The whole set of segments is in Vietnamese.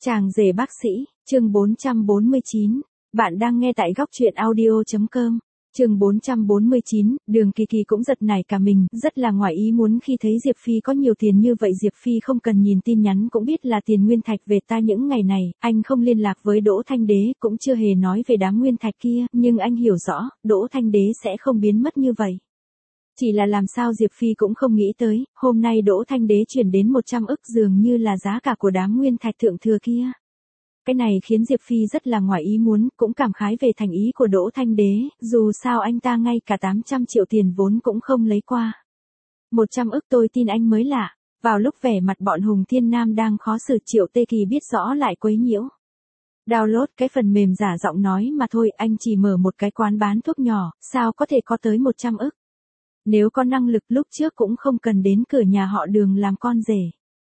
Chàng rể bác sĩ, chương 449. Bạn đang nghe tại góc truyện audio.com. Chương 449, Đường Kỳ Kỳ cũng giật nảy cả mình, rất là ngoài ý muốn khi thấy Diệp Phi có nhiều tiền như vậy. Diệp Phi không cần nhìn tin nhắn cũng biết là tiền nguyên thạch về ta những ngày này, anh không liên lạc với Đỗ Thanh Đế, cũng chưa hề nói về đám nguyên thạch kia, nhưng anh hiểu rõ, Đỗ Thanh Đế sẽ không biến mất như vậy. Chỉ là làm sao Diệp Phi cũng không nghĩ tới, hôm nay Đỗ Thanh Đế chuyển đến 100 ức dường như là giá cả của đám nguyên thạch thượng thừa kia. Cái này khiến Diệp Phi rất là ngoài ý muốn, cũng cảm khái về thành ý của Đỗ Thanh Đế, dù sao anh ta ngay cả 800 triệu tiền vốn cũng không lấy qua. 100 ức tôi tin anh mới lạ. Vào lúc vẻ mặt bọn Hùng Thiên Nam đang khó xử, Triệu Tê Kỳ biết rõ lại quấy nhiễu. Download cái phần mềm giả giọng nói mà thôi, anh chỉ mở một cái quán bán thuốc nhỏ, sao có thể có tới 100 ức. Nếu có năng lực lúc trước cũng không cần đến cửa nhà họ Đường làm con rể.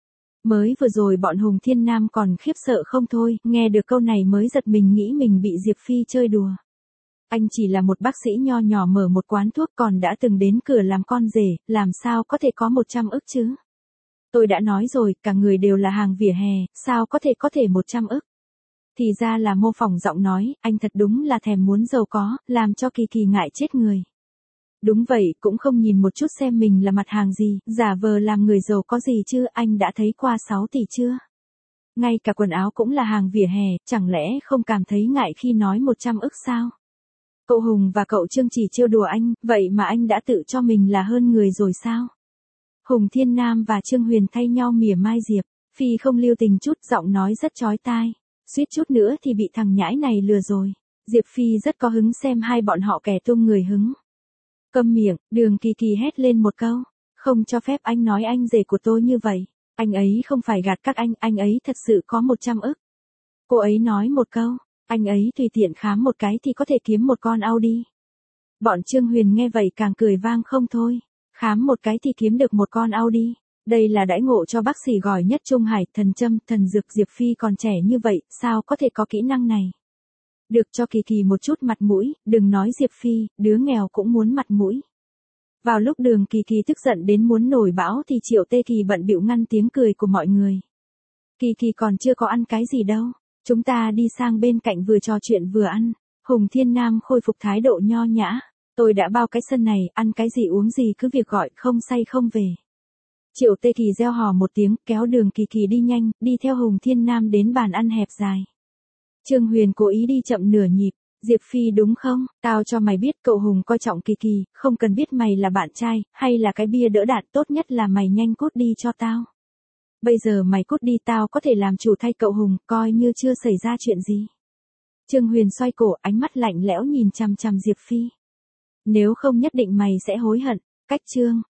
Mới vừa rồi bọn Hùng Thiên Nam còn khiếp sợ không thôi, nghe được câu này mới giật mình, nghĩ mình bị Diệp Phi chơi đùa. Anh chỉ là một bác sĩ nho nhỏ mở một quán thuốc còn đã từng đến cửa làm con rể, làm sao có thể có 100 ức chứ? Tôi đã nói rồi, cả người đều là hàng vỉa hè, sao có thể 100 ức? Thì ra là mô phỏng giọng nói, anh thật đúng là thèm muốn giàu có, làm cho Kỳ Kỳ ngại chết người. Đúng vậy, cũng không nhìn một chút xem mình là mặt hàng gì, giả vờ làm người giàu có gì chứ, anh đã thấy qua 6 tỷ chưa? Ngay cả quần áo cũng là hàng vỉa hè, chẳng lẽ không cảm thấy ngại khi nói 100 ức sao? Cậu Hùng và cậu Trương chỉ trêu đùa anh, vậy mà anh đã tự cho mình là hơn người rồi sao? Hùng Thiên Nam và Trương Huyền thay nhau mỉa mai Diệp Phi không lưu tình chút, giọng nói rất chói tai. Suýt chút nữa thì bị thằng nhãi này lừa rồi. Diệp Phi rất có hứng xem hai bọn họ kẻ tung người hứng. Câm miệng, Đường Kỳ Kỳ hét lên một câu. Không cho phép anh nói anh rể của tôi như vậy. Anh ấy không phải gạt các anh ấy thật sự có 100 ức. Cô ấy nói một câu, anh ấy tùy tiện khám một cái thì có thể kiếm một con Audi. Bọn Trương Huyền nghe vậy càng cười vang không thôi. Khám một cái thì kiếm được một con Audi. Đây là đãi ngộ cho bác sĩ giỏi nhất Trung Hải, thần châm, thần dược. Diệp Phi còn trẻ như vậy, sao có thể có kỹ năng này? Được cho Kỳ Kỳ một chút mặt mũi, đừng nói Diệp Phi, đứa nghèo cũng muốn mặt mũi. Vào lúc Đường Kỳ Kỳ tức giận đến muốn nổi bão thì Triệu Tê Kỳ bận bịu ngăn tiếng cười của mọi người. Kỳ Kỳ còn chưa có ăn cái gì đâu, chúng ta đi sang bên cạnh vừa trò chuyện vừa ăn. Hùng Thiên Nam khôi phục thái độ nho nhã, tôi đã bao cái sân này, ăn cái gì uống gì cứ việc gọi, không say không về. Triệu Tê Kỳ reo hò một tiếng, kéo Đường Kỳ Kỳ đi nhanh, đi theo Hùng Thiên Nam đến bàn ăn hẹp dài. Trương Huyền cố ý đi chậm nửa nhịp. Diệp Phi đúng không, tao cho mày biết cậu Hùng coi trọng Kỳ Kỳ, không cần biết mày là bạn trai, hay là cái bia đỡ đạn, tốt nhất là mày nhanh cút đi cho tao. Bây giờ mày cút đi, tao có thể làm chủ thay cậu Hùng, coi như chưa xảy ra chuyện gì. Trương Huyền xoay cổ, ánh mắt lạnh lẽo nhìn chằm chằm Diệp Phi. Nếu không nhất định mày sẽ hối hận. Cách chương.